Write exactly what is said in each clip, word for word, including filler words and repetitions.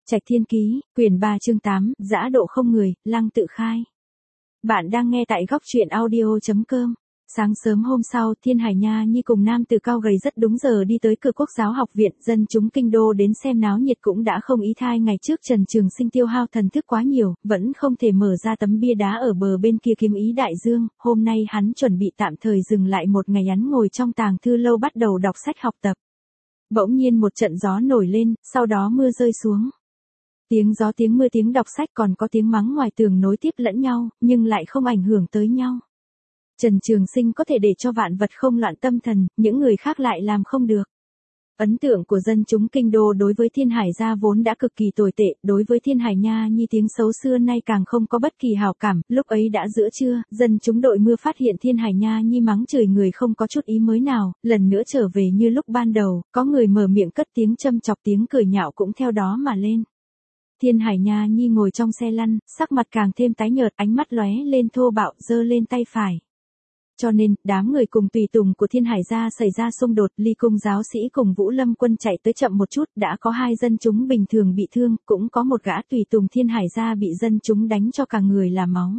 Trạch Thiên Ký, quyển ba chương tám, Dã độ không người, Lăng tự khai. Bạn đang nghe tại góc truyện audio chấm com. Sáng sớm hôm sau, Thiên Hải Nha Nhi cùng nam tử cao gầy rất đúng giờ đi tới cửa Quốc giáo học viện, dân chúng kinh đô đến xem náo nhiệt cũng đã không ý thai. Ngày trước Trần Trường Sinh tiêu hao thần thức quá nhiều, vẫn không thể mở ra tấm bia đá ở bờ bên kia kiếm ý đại dương, hôm nay hắn chuẩn bị tạm thời dừng lại một ngày ngắn ngồi trong tàng thư lâu bắt đầu đọc sách học tập. Bỗng nhiên một trận gió nổi lên, sau đó mưa rơi xuống. Tiếng gió, tiếng mưa, tiếng đọc sách còn có tiếng mắng ngoài tường nối tiếp lẫn nhau, nhưng lại không ảnh hưởng tới nhau. Trần Trường Sinh có thể để cho vạn vật không loạn tâm thần, những người khác lại làm không được. Ấn tượng của dân chúng kinh đô đối với Thiên Hải gia vốn đã cực kỳ tồi tệ, đối với Thiên Hải Nha Nhi tiếng xấu xưa nay càng không có bất kỳ hảo cảm. Lúc ấy đã giữa trưa, dân chúng đội mưa phát hiện Thiên Hải Nha Nhi mắng chửi người không có chút ý mới nào, lần nữa trở về như lúc ban đầu, có người mở miệng cất tiếng châm chọc, tiếng cười nhạo cũng theo đó mà lên. Thiên Hải Nha Nhi ngồi trong xe lăn, sắc mặt càng thêm tái nhợt, ánh mắt lóe lên thô bạo, giơ lên tay phải. Cho nên, đám người cùng tùy tùng của Thiên Hải gia xảy ra xung đột, Ly Cung giáo sĩ cùng Vũ Lâm quân chạy tới chậm một chút, đã có hai dân chúng bình thường bị thương, cũng có một gã tùy tùng Thiên Hải gia bị dân chúng đánh cho cả người là máu.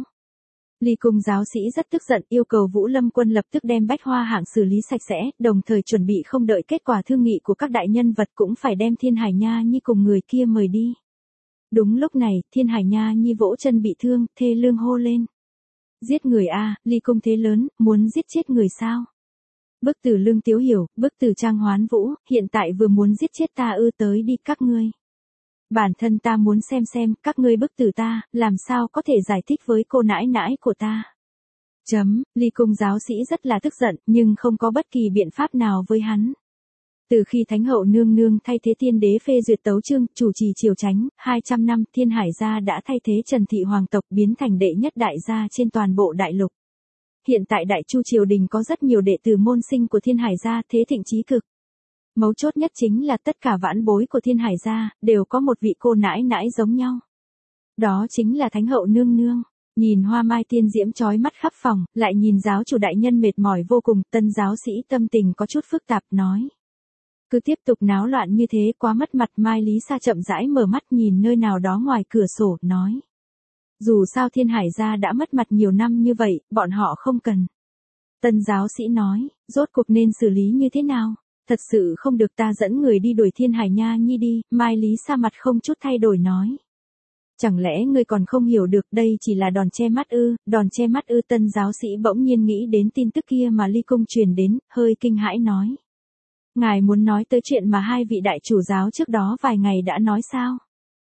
Ly Cung giáo sĩ rất tức giận, yêu cầu Vũ Lâm quân lập tức đem Bách Hoa hạng xử lý sạch sẽ, đồng thời chuẩn bị không đợi kết quả thương nghị của các đại nhân vật cũng phải đem Thiên Hải Nha Nhi cùng người kia mời đi. Đúng lúc này, Thiên Hải Nha Nhi vỗ chân bị thương, thê lương hô lên. Giết người a, à, Ly Cung thế lớn, muốn giết chết người sao? Bức Tử Lương Tiếu Hiểu, Bức Tử Trang Hoán Vũ, hiện tại vừa muốn giết chết ta ư, tới đi các ngươi. Bản thân ta muốn xem xem, các ngươi bức tử ta, làm sao có thể giải thích với cô nãi nãi của ta. Chấm, Ly Cung giáo sĩ rất là tức giận, nhưng không có bất kỳ biện pháp nào với hắn. Từ khi Thánh hậu nương nương thay thế Tiên đế phê duyệt tấu chương, chủ trì triều chánh, hai trăm năm, Thiên Hải gia đã thay thế Trần thị hoàng tộc biến thành đệ nhất đại gia trên toàn bộ đại lục. Hiện tại Đại Chu triều đình có rất nhiều đệ tử môn sinh của Thiên Hải gia, thế thịnh chí cực. Mấu chốt nhất chính là tất cả vãn bối của Thiên Hải gia đều có một vị cô nãi nãi giống nhau. Đó chính là Thánh hậu nương nương. Nhìn hoa mai tiên diễm chói mắt khắp phòng, lại nhìn giáo chủ đại nhân mệt mỏi vô cùng, tân giáo sĩ tâm tình có chút phức tạp nói. Cứ tiếp tục náo loạn như thế quá mất mặt. Mai Lý Sa chậm rãi mở mắt nhìn nơi nào đó ngoài cửa sổ, nói. Dù sao Thiên Hải gia đã mất mặt nhiều năm như vậy, bọn họ không cần. Tân giáo sĩ nói, rốt cuộc nên xử lý như thế nào? Thật sự không được, ta dẫn người đi đuổi Thiên Hải Nha Nhi đi. Mai Lý Sa mặt không chút thay đổi nói. Chẳng lẽ ngươi còn không hiểu được đây chỉ là đòn che mắt ư, đòn che mắt ư? Tân giáo sĩ bỗng nhiên nghĩ đến tin tức kia mà Ly Cung truyền đến, hơi kinh hãi nói. Ngài muốn nói tới chuyện mà hai vị đại chủ giáo trước đó vài ngày đã nói sao?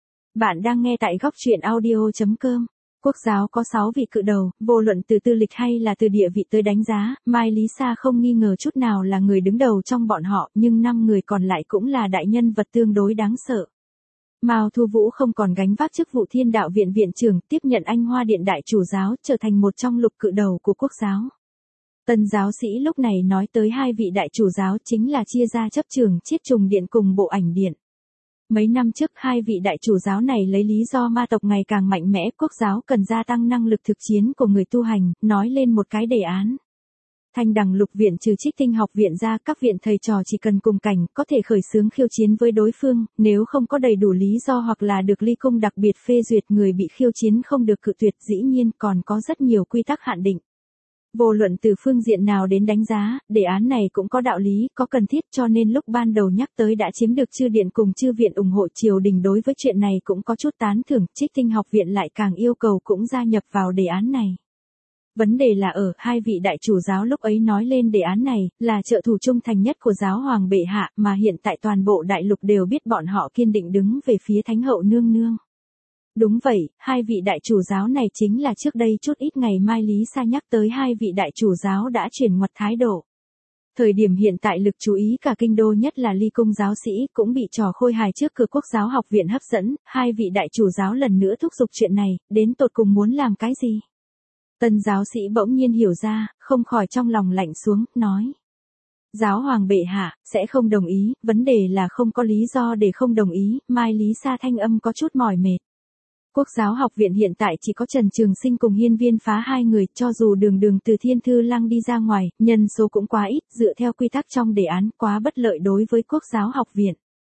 Bạn đang nghe tại góc truyện audio chấm com. Quốc giáo có sáu vị cự đầu, vô luận từ tư lịch hay là từ địa vị tới đánh giá, Mai Lý Sa không nghi ngờ chút nào là người đứng đầu trong bọn họ, nhưng năm người còn lại cũng là đại nhân vật tương đối đáng sợ. Mao Thu Vũ không còn gánh vác chức vụ Thiên Đạo viện viện trưởng, tiếp nhận Anh Hoa Điện đại chủ giáo, trở thành một trong lục cự đầu của quốc giáo. Tân giáo sĩ lúc này nói tới hai vị đại chủ giáo chính là chia ra chấp trường Chiết Trùng Điện cùng Bộ Ảnh Điện. Mấy năm trước hai vị đại chủ giáo này lấy lý do ma tộc ngày càng mạnh mẽ, quốc giáo cần gia tăng năng lực thực chiến của người tu hành, nói lên một cái đề án. Thanh Đằng Lục viện trừ Trích Tinh học viện ra, các viện thầy trò chỉ cần cùng cảnh, có thể khởi xướng khiêu chiến với đối phương, nếu không có đầy đủ lý do hoặc là được Ly Cung đặc biệt phê duyệt, người bị khiêu chiến không được cự tuyệt, dĩ nhiên còn có rất nhiều quy tắc hạn định. Vô luận từ phương diện nào đến đánh giá, đề án này cũng có đạo lý, có cần thiết, cho nên lúc ban đầu nhắc tới đã chiếm được chư điện cùng chư viện ủng hộ. Triều đình đối với chuyện này cũng có chút tán thưởng, Trích Tinh học viện lại càng yêu cầu cũng gia nhập vào đề án này. Vấn đề là ở, hai vị đại chủ giáo lúc ấy nói lên đề án này, là trợ thủ trung thành nhất của giáo hoàng bệ hạ, mà hiện tại toàn bộ đại lục đều biết bọn họ kiên định đứng về phía Thánh hậu nương nương. Đúng vậy, hai vị đại chủ giáo này chính là trước đây chút ít ngày Mai Lý Sa nhắc tới hai vị đại chủ giáo đã chuyển ngoặt thái độ. Thời điểm hiện tại lực chú ý cả kinh đô nhất là Ly Cung giáo sĩ cũng bị trò khôi hài trước cửa Quốc giáo học viện hấp dẫn, hai vị đại chủ giáo lần nữa thúc giục chuyện này, đến tột cùng muốn làm cái gì? Tân giáo sĩ bỗng nhiên hiểu ra, không khỏi trong lòng lạnh xuống, nói. Giáo hoàng bệ hạ, sẽ không đồng ý, vấn đề là không có lý do để không đồng ý. Mai Lý Sa thanh âm có chút mỏi mệt. Quốc giáo học viện hiện tại chỉ có Trần Trường Sinh cùng Hiên Viên Phá hai người, cho dù đường đường từ Thiên Thư Lăng đi ra ngoài, nhân số cũng quá ít, dựa theo quy tắc trong đề án quá bất lợi đối với Quốc giáo học viện.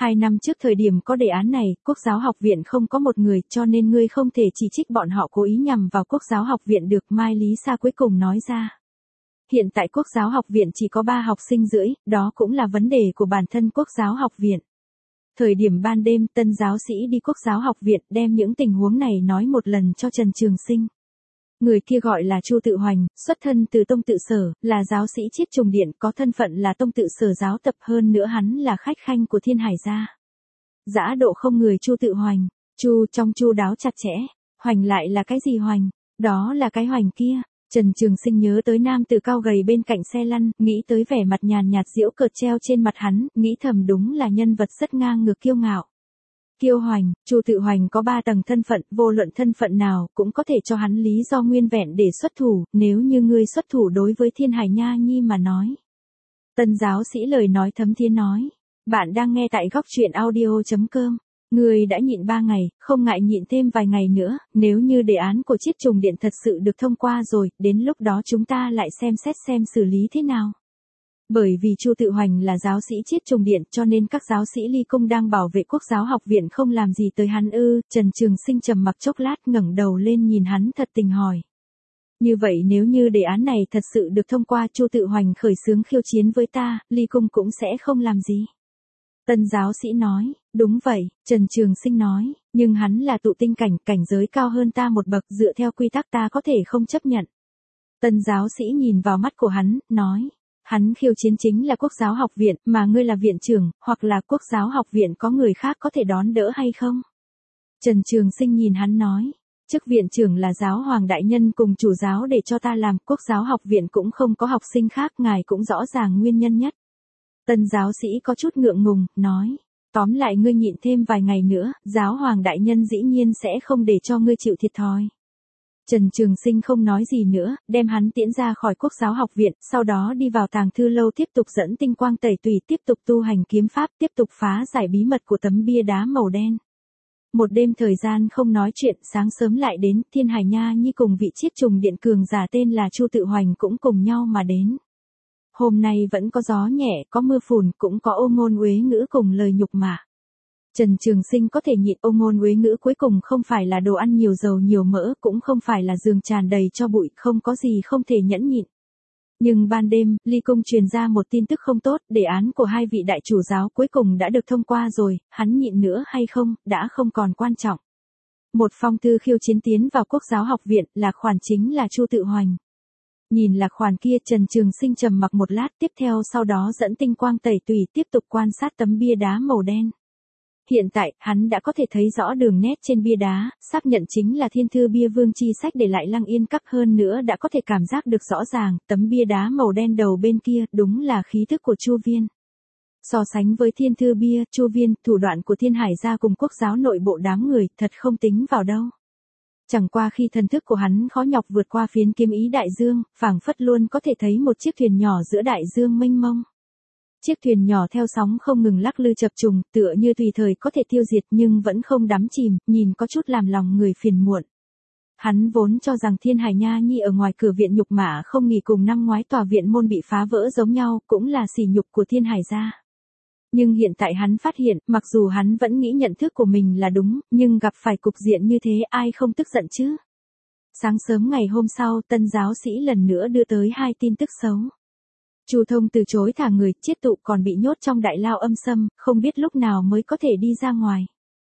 Hai năm trước thời điểm có đề án này, Quốc giáo học viện không có một người, cho nên ngươi không thể chỉ trích bọn họ cố ý nhằm vào Quốc giáo học viện được, Mai Lý Sa cuối cùng nói ra. Hiện tại Quốc giáo học viện chỉ có ba học sinh rưỡi, đó cũng là vấn đề của bản thân Quốc giáo học viện. Thời điểm ban đêm, tân giáo sĩ đi Quốc giáo học viện đem những tình huống này nói một lần cho Trần Trường Sinh. Người kia gọi là Chu Tự Hoành, xuất thân từ Tông Tự Sở, là giáo sĩ Chiết Trùng Điện, có thân phận là Tông Tự Sở giáo tập, hơn nữa hắn là khách khanh của Thiên Hải gia. Dã độ không người Chu Tự Hoành, Chu trong chu đáo chặt chẽ, Hoành lại là cái gì Hoành? Đó là cái Hoành kia. Trần Trường Sinh nhớ tới nam tử cao gầy bên cạnh xe lăn, nghĩ tới vẻ mặt nhàn nhạt giễu cợt treo trên mặt hắn, nghĩ thầm đúng là nhân vật rất ngang ngược kiêu ngạo. Kiêu Hoành, Chu Tự Hoành có ba tầng thân phận, vô luận thân phận nào cũng có thể cho hắn lý do nguyên vẹn để xuất thủ, nếu như ngươi xuất thủ đối với Thiên Hải Nha Nhi mà nói. Tân giáo sĩ lời nói thấm thía nói, bạn đang nghe tại góc truyện audio chấm com. Ngươi đã nhịn ba ngày, không ngại nhịn thêm vài ngày nữa, nếu như đề án của Chiết Trùng Điện thật sự được thông qua rồi, đến lúc đó chúng ta lại xem xét xem xử lý thế nào. Bởi vì Chu Tự Hoành là giáo sĩ Chiết Trùng Điện cho nên các giáo sĩ ly cung đang bảo vệ Quốc giáo học viện không làm gì tới hắn ư, Trần Trường Sinh trầm mặc chốc lát ngẩng đầu lên nhìn hắn thật tình hỏi. Như vậy nếu như đề án này thật sự được thông qua, Chu Tự Hoành khởi xướng khiêu chiến với ta, ly cung cũng sẽ không làm gì. Tân giáo sĩ nói, đúng vậy, Trần Trường Sinh nói, nhưng hắn là tụ tinh cảnh, cảnh giới cao hơn ta một bậc, dựa theo quy tắc ta có thể không chấp nhận. Tân giáo sĩ nhìn vào mắt của hắn, nói, hắn khiêu chiến chính là Quốc giáo học viện, mà ngươi là viện trưởng, hoặc là Quốc giáo học viện có người khác có thể đón đỡ hay không? Trần Trường Sinh nhìn hắn nói, chức viện trưởng là giáo hoàng đại nhân cùng chủ giáo để cho ta làm, Quốc giáo học viện cũng không có học sinh khác, ngài cũng rõ ràng nguyên nhân nhất. Tân giáo sĩ có chút ngượng ngùng, nói, tóm lại ngươi nhịn thêm vài ngày nữa, giáo hoàng đại nhân dĩ nhiên sẽ không để cho ngươi chịu thiệt thòi. Trần Trường Sinh không nói gì nữa, đem hắn tiễn ra khỏi Quốc giáo học viện, sau đó đi vào tàng thư lâu tiếp tục dẫn tinh quang tẩy tùy, tiếp tục tu hành kiếm pháp, tiếp tục phá giải bí mật của tấm bia đá màu đen. Một đêm thời gian không nói chuyện, sáng sớm lại đến, Thiên Hải Nha Nhi cùng vị Chiết Trùng Điện cường giả tên là Chu Tự Hoành cũng cùng nhau mà đến. Hôm nay vẫn có gió nhẹ, có mưa phùn, cũng có ô ngôn uế ngữ cùng lời nhục mạ. Trần Trường Sinh có thể nhịn ô ngôn uế ngữ cuối cùng không phải là đồ ăn nhiều dầu nhiều mỡ, cũng không phải là giường tràn đầy cho bụi, không có gì không thể nhẫn nhịn. Nhưng ban đêm, ly cung truyền ra một tin tức không tốt, đề án của hai vị đại chủ giáo cuối cùng đã được thông qua rồi, hắn nhịn nữa hay không, đã không còn quan trọng. Một phong thư khiêu chiến tiến vào Quốc giáo học viện, là khoản chính là Chu Tự Hoành. Nhìn lạc khoản kia, Trần Trường Sinh trầm mặc một lát, tiếp theo sau đó dẫn tinh quang tẩy tùy tiếp tục quan sát tấm bia đá màu đen. Hiện tại, hắn đã có thể thấy rõ đường nét trên bia đá, xác nhận chính là Thiên Thư Bia Vương chi sách để lại Lăng Yên Các, hơn nữa đã có thể cảm giác được rõ ràng, tấm bia đá màu đen đầu bên kia, đúng là khí thức của Chu Viên. So sánh với Thiên Thư Bia, Chu Viên, thủ đoạn của Thiên Hải gia cùng Quốc giáo nội bộ đám người, thật không tính vào đâu. Chẳng qua khi thần thức của hắn khó nhọc vượt qua phiến kiếm ý đại dương, phảng phất luôn có thể thấy một chiếc thuyền nhỏ giữa đại dương mênh mông. Chiếc thuyền nhỏ theo sóng không ngừng lắc lư chập trùng, tựa như tùy thời có thể tiêu diệt nhưng vẫn không đắm chìm, nhìn có chút làm lòng người phiền muộn. Hắn vốn cho rằng Thiên Hải Nha Nhi ở ngoài cửa viện nhục mạ không nghỉ cùng năm ngoái tòa viện môn bị phá vỡ giống nhau, cũng là sỉ nhục của Thiên Hải gia. Nhưng hiện tại hắn phát hiện, mặc dù hắn vẫn nghĩ nhận thức của mình là đúng, nhưng gặp phải cục diện như thế ai không tức giận chứ. Sáng sớm ngày hôm sau, tân giáo sĩ lần nữa đưa tới hai tin tức xấu. Chu Thông từ chối thả người, Chiết Tụ còn bị nhốt trong đại lao âm sâm, không biết lúc nào mới có thể đi ra ngoài.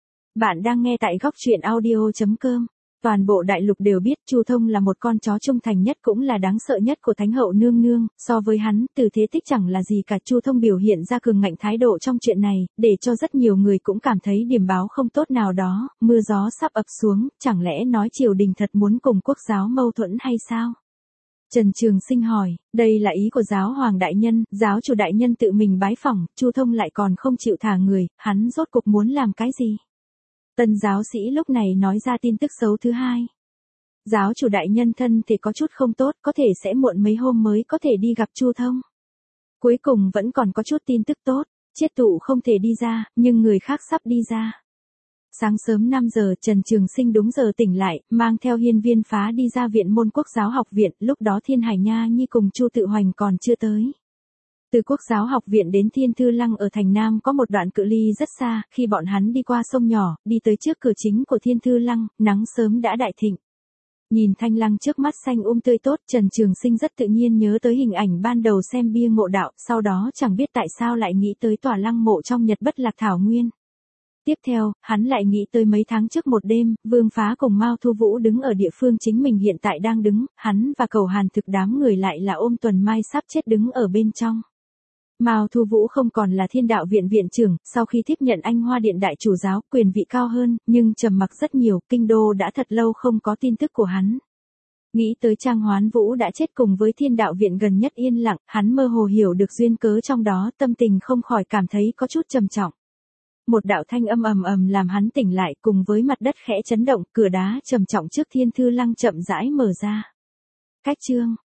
Bạn đang nghe tại góc truyện audio chấm com. Toàn bộ đại lục đều biết Chu Thông là một con chó trung thành nhất cũng là đáng sợ nhất của Thánh hậu nương nương, so với hắn, Từ Thế Tích chẳng là gì cả. Chu Thông biểu hiện ra cường ngạnh thái độ trong chuyện này, để cho rất nhiều người cũng cảm thấy điểm báo không tốt nào đó, mưa gió sắp ập xuống, chẳng lẽ nói triều đình thật muốn cùng Quốc giáo mâu thuẫn hay sao? Trần Trường Sinh hỏi, đây là ý của giáo hoàng đại nhân, giáo chủ đại nhân tự mình bái phỏng, Chu Thông lại còn không chịu thả người, hắn rốt cục muốn làm cái gì? Tân giáo sĩ lúc này nói ra tin tức xấu thứ hai. Giáo chủ đại nhân thân thì có chút không tốt, có thể sẽ muộn mấy hôm mới có thể đi gặp Chu Thông. Cuối cùng vẫn còn có chút tin tức tốt, Chiết Tụ không thể đi ra, nhưng người khác sắp đi ra. Sáng sớm năm giờ, Trần Trường Sinh đúng giờ tỉnh lại, mang theo Hiên Viên Phá đi ra viện môn Quốc giáo học viện, lúc đó Thiên Hải Nha Nhi cùng Chu Tự Hoành còn chưa tới. Từ Quốc giáo học viện đến Thiên Thư Lăng ở thành Nam có một đoạn cự ly rất xa, khi bọn hắn đi qua sông nhỏ, đi tới trước cửa chính của Thiên Thư Lăng, nắng sớm đã đại thịnh. Nhìn thanh lăng trước mắt xanh um tươi tốt, Trần Trường Sinh rất tự nhiên nhớ tới hình ảnh ban đầu xem bia ngộ đạo, sau đó chẳng biết tại sao lại nghĩ tới tòa lăng mộ trong Nhật Bất Lạc Thảo Nguyên. Tiếp theo, hắn lại nghĩ tới mấy tháng trước một đêm, Vương Phá cùng Mao Thu Vũ đứng ở địa phương chính mình hiện tại đang đứng, hắn và Cầu Hàn Thực đám người lại là ôm Tuần Mai sắp chết đứng ở bên trong. Mao Thu Vũ không còn là Thiên Đạo Viện viện trưởng, sau khi tiếp nhận Anh Hoa Điện đại chủ giáo, quyền vị cao hơn, nhưng trầm mặc rất nhiều, kinh đô đã thật lâu không có tin tức của hắn. Nghĩ tới Trang Hoán Vũ đã chết cùng với Thiên Đạo Viện gần nhất yên lặng, hắn mơ hồ hiểu được duyên cớ trong đó, tâm tình không khỏi cảm thấy có chút trầm trọng. Một đạo thanh âm ầm ầm làm hắn tỉnh lại, cùng với mặt đất khẽ chấn động, cửa đá trầm trọng trước Thiên Thư Lăng chậm rãi mở ra. Cách chương